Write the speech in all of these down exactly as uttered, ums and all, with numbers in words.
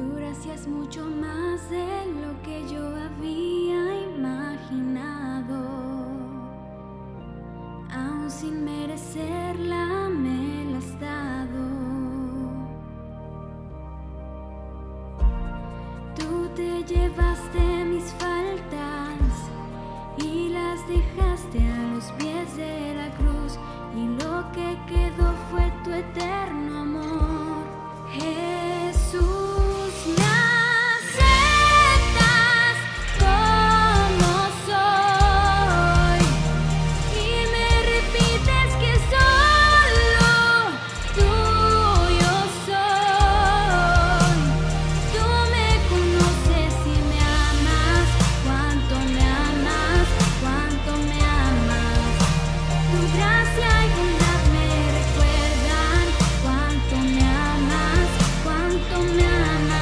Tu gracia es mucho más de lo que yo había imaginado. Aún sin merecerla me la has dado. Tú te llevaste mis faltas y las dejaste a los pies de la cruz, y lo que quedó fue tu eterno amor. Jesús, me aceptas como soy y me repites que solo tuyo soy. Tú me conoces y me amas, cuánto me amas, cuánto me amas. Tu gracia y bondad me recuerdan cuánto me amas, cuánto me amas.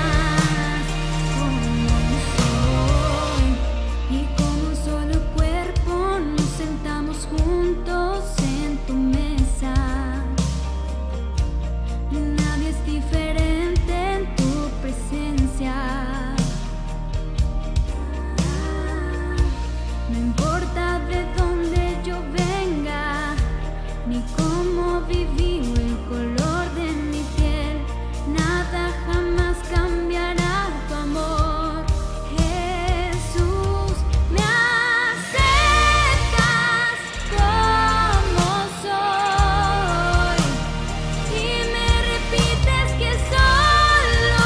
Como soy y como un solo cuerpo nos sentamos juntos en tu mesa. Nadie es diferente en tu presencia. No importa de dónde yo venga, ni cómo viví o el color de mi piel, nada jamás cambiará tu amor. Jesús, me aceptas como soy y me repites que solo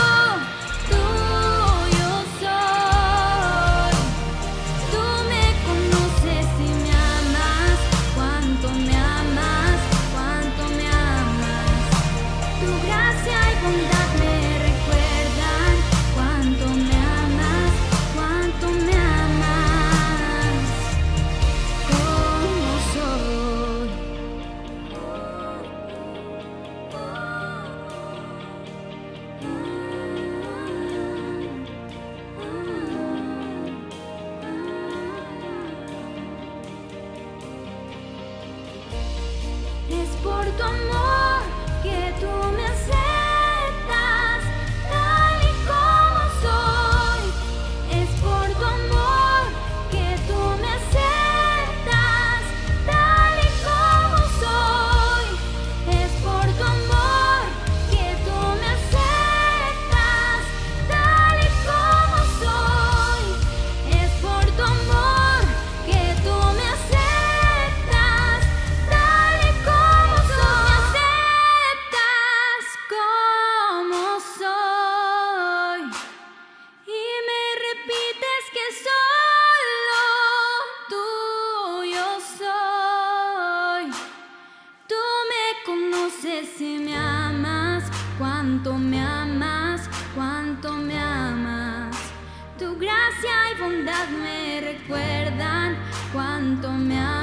tuyo soy. Tú me conoces y me amas, cuánto me amas, cuánto me amas. Tu gracia y bondad me recuerdan cuánto me amas, cuánto me amas. Como soy. Es por tu amor que tú me aceptas tal y como soy. Es por tu amor que tú me aceptas tal y como soy. Es por tu amor que tú me aceptas tal y como soy. Es por tu amor que tú me aceptas tal y como soy. Me aceptas como soy y me repites que solo tuyo soy. Tú me conoces y me amas, cuánto me amas, cuánto me amas. Tu gracia y bondad me recuerdan cuánto me amas.